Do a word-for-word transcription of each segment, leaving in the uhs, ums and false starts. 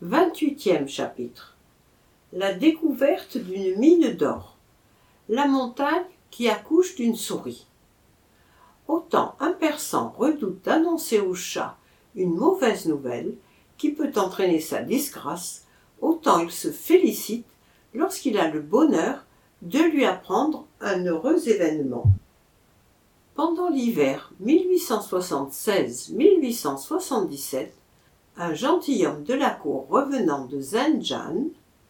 vingt-huitième chapitre. La découverte d'une mine d'or. La montagne qui accouche d'une souris. Autant un persan redoute d'annoncer au chat une mauvaise nouvelle qui peut entraîner sa disgrâce, autant il se félicite lorsqu'il a le bonheur de lui apprendre un heureux événement. Pendant l'hiver mille huit cent soixante-seize mille huit cent soixante-dix-sept, un gentilhomme de la cour revenant de Zenjan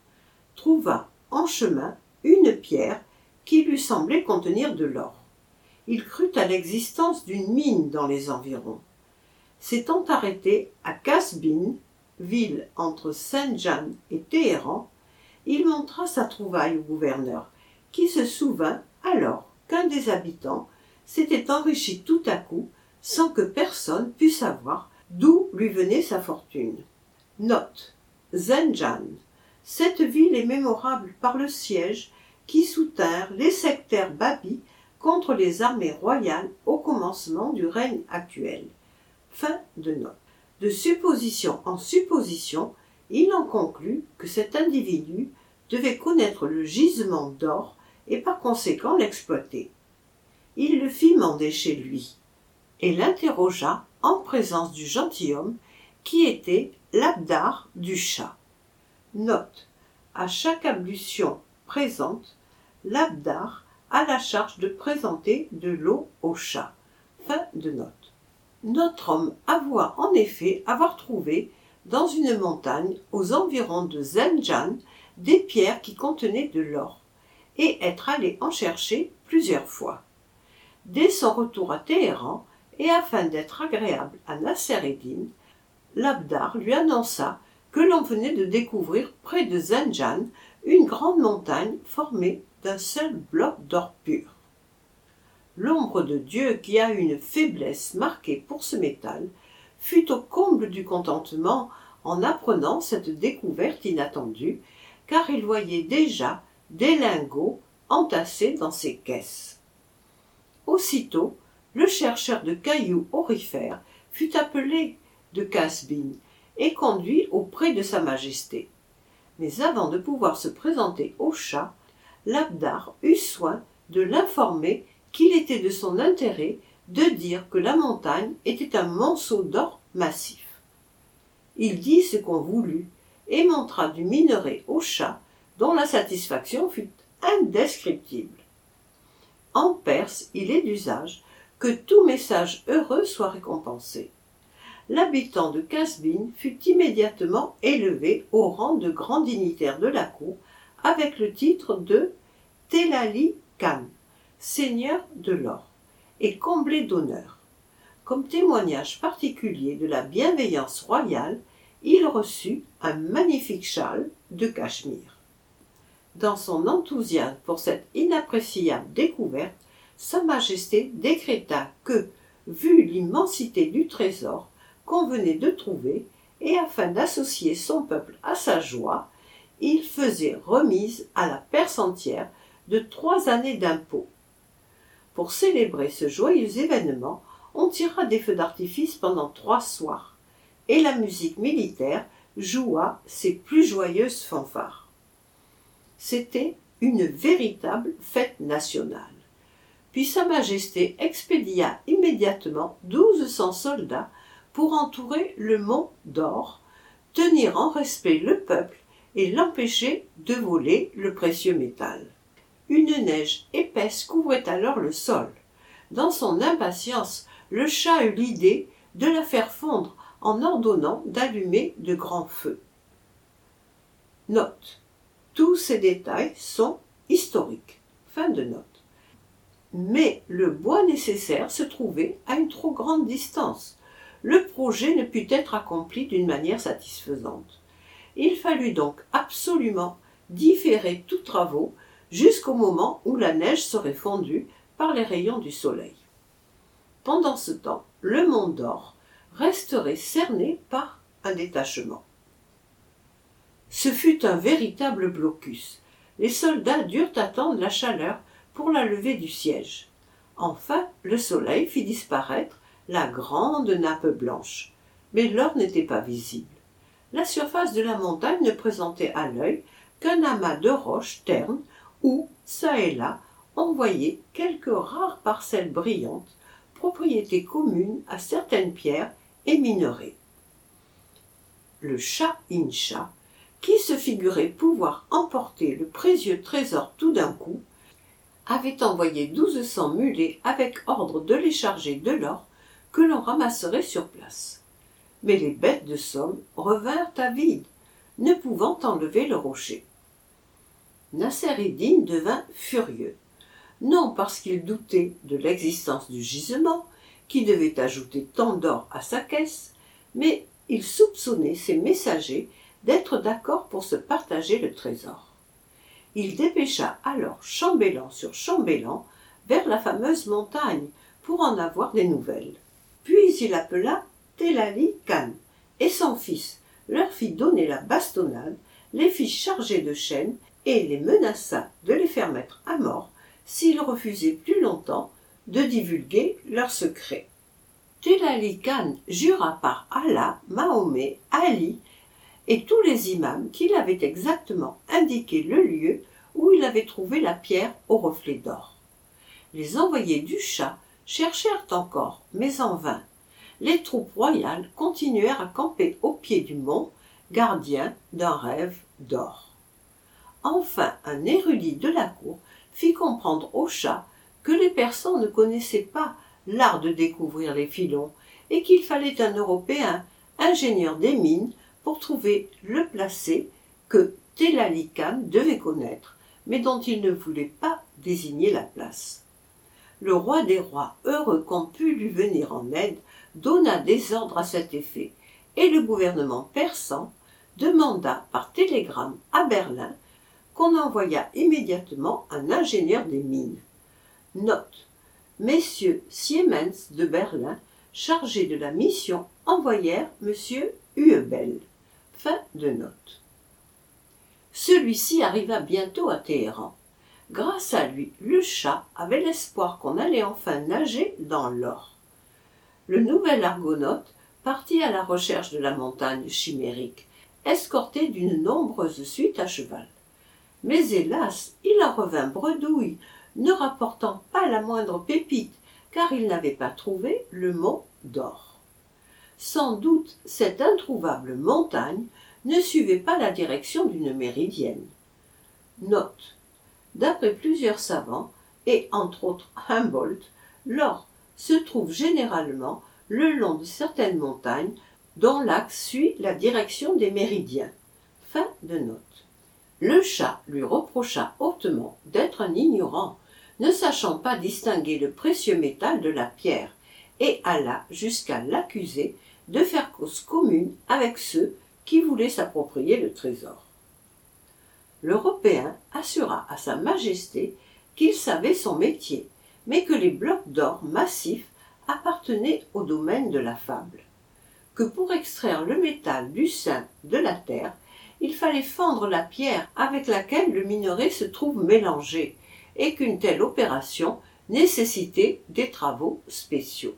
trouva en chemin une pierre qui lui semblait contenir de l'or. Il crut à l'existence d'une mine dans les environs. S'étant arrêté à Kasbin, ville entre Zenjan et Téhéran, il montra sa trouvaille au gouverneur, qui se souvint alors qu'un des habitants s'était enrichi tout à coup sans que personne pût savoir d'où lui venait sa fortune. Note. Zenjan. Cette ville est mémorable par le siège qui soutinrent les sectaires babis contre les armées royales au commencement du règne actuel. Fin de note. De supposition en supposition, il en conclut que cet individu devait connaître le gisement d'or et par conséquent l'exploiter. Il le fit mander chez lui et l'interrogea en présence du gentilhomme qui était l'abdar du chat. Note. À chaque ablution présente, l'abdar a la charge de présenter de l'eau au chat. Fin de note. Notre homme avoua en effet avoir trouvé dans une montagne aux environs de Zenjan des pierres qui contenaient de l'or et être allé en chercher plusieurs fois. Dès son retour à Téhéran, et afin d'être agréable à Nasser-ed-Din, l'abdar lui annonça que l'on venait de découvrir près de Zenjan une grande montagne formée d'un seul bloc d'or pur. L'ombre de Dieu, qui a une faiblesse marquée pour ce métal, fut au comble du contentement en apprenant cette découverte inattendue, car il voyait déjà des lingots entassés dans ses caisses. Aussitôt, le chercheur de cailloux aurifères fut appelé de Kasbin et conduit auprès de sa majesté. Mais avant de pouvoir se présenter au chat, l'abdar eut soin de l'informer qu'il était de son intérêt de dire que la montagne était un monceau d'or massif. Il dit ce qu'on voulut et montra du minerai au chat, dont la satisfaction fut indescriptible. En Perse, il est d'usage que tout message heureux soit récompensé. L'habitant de Kasbin fut immédiatement élevé au rang de grand dignitaire de la cour avec le titre de Telali Khan, seigneur de l'or, et comblé d'honneurs. Comme témoignage particulier de la bienveillance royale, il reçut un magnifique châle de Cachemire. Dans son enthousiasme pour cette inappréciable découverte, Sa Majesté décréta que, vu l'immensité du trésor qu'on venait de trouver, et afin d'associer son peuple à sa joie, il faisait remise à la Perse entière de trois années d'impôts. Pour célébrer ce joyeux événement, on tira des feux d'artifice pendant trois soirs, et la musique militaire joua ses plus joyeuses fanfares. C'était une véritable fête nationale. Puis Sa Majesté expédia immédiatement douze cents soldats pour entourer le mont d'or, tenir en respect le peuple et l'empêcher de voler le précieux métal. Une neige épaisse couvrait alors le sol. Dans son impatience, le chat eut l'idée de la faire fondre en ordonnant d'allumer de grands feux. Note. Tous ces détails sont historiques. Fin de note. Mais le bois nécessaire se trouvait à une trop grande distance. Le projet ne put être accompli d'une manière satisfaisante. Il fallut donc absolument différer tous travaux jusqu'au moment où la neige serait fondue par les rayons du soleil. Pendant ce temps, le mont d'or resterait cerné par un détachement. Ce fut un véritable blocus. Les soldats durent attendre la chaleur pour la levée du siège. Enfin, le soleil fit disparaître la grande nappe blanche, mais l'or n'était pas visible. la surface de la montagne ne présentait à l'œil qu'un amas de roches ternes où, çà et là, on voyait quelques rares parcelles brillantes, propriété commune à certaines pierres et minerais. Le Shah Incha, qui se figurait pouvoir emporter le précieux trésor tout d'un coup, avait envoyé douze cents mulets avec ordre de les charger de l'or que l'on ramasserait sur place. Mais les bêtes de somme revinrent avides, ne pouvant enlever le rocher. Nasser-ed-Din devint furieux, non parce qu'il doutait de l'existence du gisement, qui devait ajouter tant d'or à sa caisse, mais il soupçonnait ses messagers d'être d'accord pour se partager le trésor. Il dépêcha alors chambellan sur chambellan vers la fameuse montagne pour en avoir des nouvelles. Puis il appela Telali Khan et son fils leur fit donner la bastonnade, les fit charger de chaînes et les menaça de les faire mettre à mort s'ils refusaient plus longtemps de divulguer leurs secrets. Telali Khan jura par Allah, Mahomet, Ali et tous les imams qu'il avait exactement indiqué le lieu où il avait trouvé la pierre au reflet d'or. Les envoyés du Shah cherchèrent encore, mais en vain. Les troupes royales continuèrent à camper au pied du mont, gardiens d'un rêve d'or. Enfin, un érudit de la cour fit comprendre au Shah que les Persans ne connaissaient pas l'art de découvrir les filons et qu'il fallait un Européen, ingénieur des mines, pour trouver le placé que Telali Khan devait connaître, mais dont il ne voulait pas désigner la place. Le roi des rois, heureux qu'on pût lui venir en aide, donna des ordres à cet effet, et le gouvernement persan demanda par télégramme à Berlin qu'on envoya immédiatement un ingénieur des mines. Note. Messieurs Siemens de Berlin, chargés de la mission, envoyèrent M. Uebel. Fin de note. Celui-ci arriva bientôt à Téhéran. Grâce à lui, le Shah avait l'espoir qu'on allait enfin nager dans l'or. Le nouvel argonaute partit à la recherche de la montagne chimérique, escorté d'une nombreuse suite à cheval. Mais hélas, il en revint bredouille, ne rapportant pas la moindre pépite, car il n'avait pas trouvé le mont d'or. Sans doute, cette introuvable montagne ne suivait pas la direction d'une méridienne. Note. D'après plusieurs savants, et entre autres Humboldt, l'or se trouve généralement le long de certaines montagnes dont l'axe suit la direction des méridiens. Fin de note. Le Shah lui reprocha hautement d'être un ignorant, ne sachant pas distinguer le précieux métal de la pierre, et alla jusqu'à l'accuser de faire cause commune avec ceux qui voulaient s'approprier le trésor. L'Européen assura à sa majesté qu'il savait son métier, mais que les blocs d'or massifs appartenaient au domaine de la fable, que pour extraire le métal du sein de la terre, il fallait fendre la pierre avec laquelle le minerai se trouve mélangé, et qu'une telle opération nécessitait des travaux spéciaux.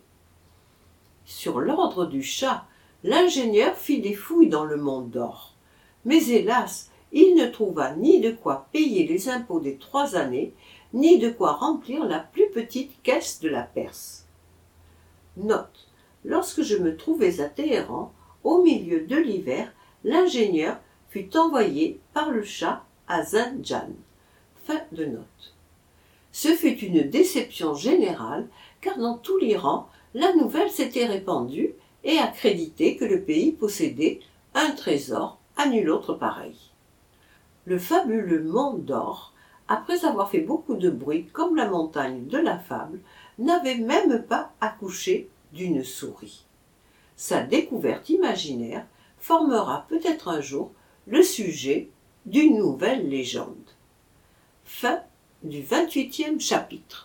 Sur l'ordre du Shah, l'ingénieur fit des fouilles dans le mont d'or, mais hélas, il ne trouva ni de quoi payer les impôts des trois années, ni de quoi remplir la plus petite caisse de la Perse. Note. Lorsque je me trouvais à Téhéran, au milieu de l'hiver, l'ingénieur fut envoyé par le Shah à Zanjan. Fin de note. Ce fut une déception générale, car dans tout l'Iran, la nouvelle s'était répandue et accréditait que le pays possédait un trésor à nul autre pareil. Le fabuleux mont d'or, après avoir fait beaucoup de bruit comme la montagne de la fable, n'avait même pas accouché d'une souris. Sa découverte imaginaire formera peut-être un jour le sujet d'une nouvelle légende. Fin du vingt-huitième chapitre.